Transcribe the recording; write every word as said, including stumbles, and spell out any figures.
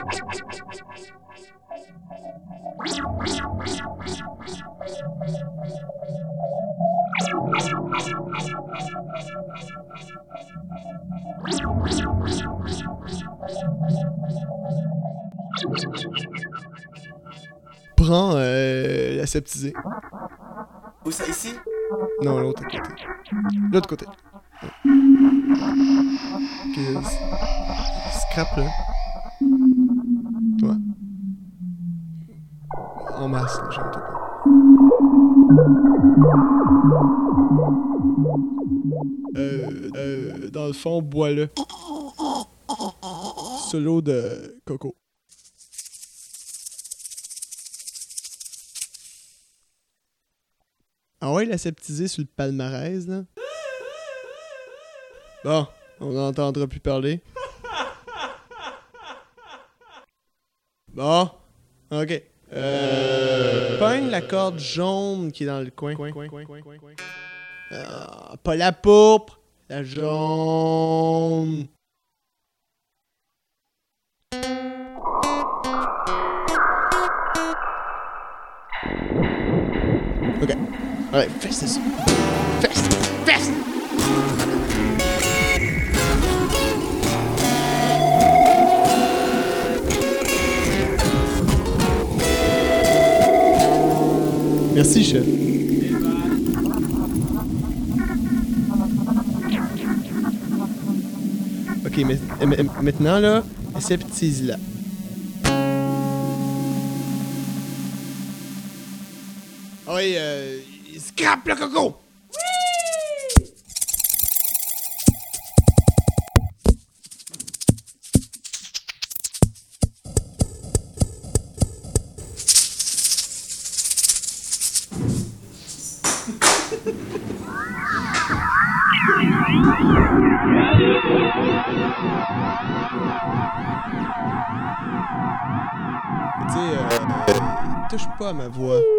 Prends euh, l'aseptisé. Où ça, ici? Non, l'autre côté. L'autre côté. Ok, scrap là. Toi. En masse, là, j'aime pas. Euh, euh, dans le fond, bois-le. Solo de coco. Ah ouais, l'aseptisé sur le palmarès, là. Bon, on n'entendra plus parler. Bon, ok. Euh... Pogne la corde jaune qui est dans le coin. Ah, pas la pourpre, la jaune. Ok. Alright, fais this. Fast, fast. Merci, chef. Ok, mais, mais maintenant, là, aseptise-la. Ah oui, euh, scrape le coco! Tu sais, euh, touche pas à ma voix.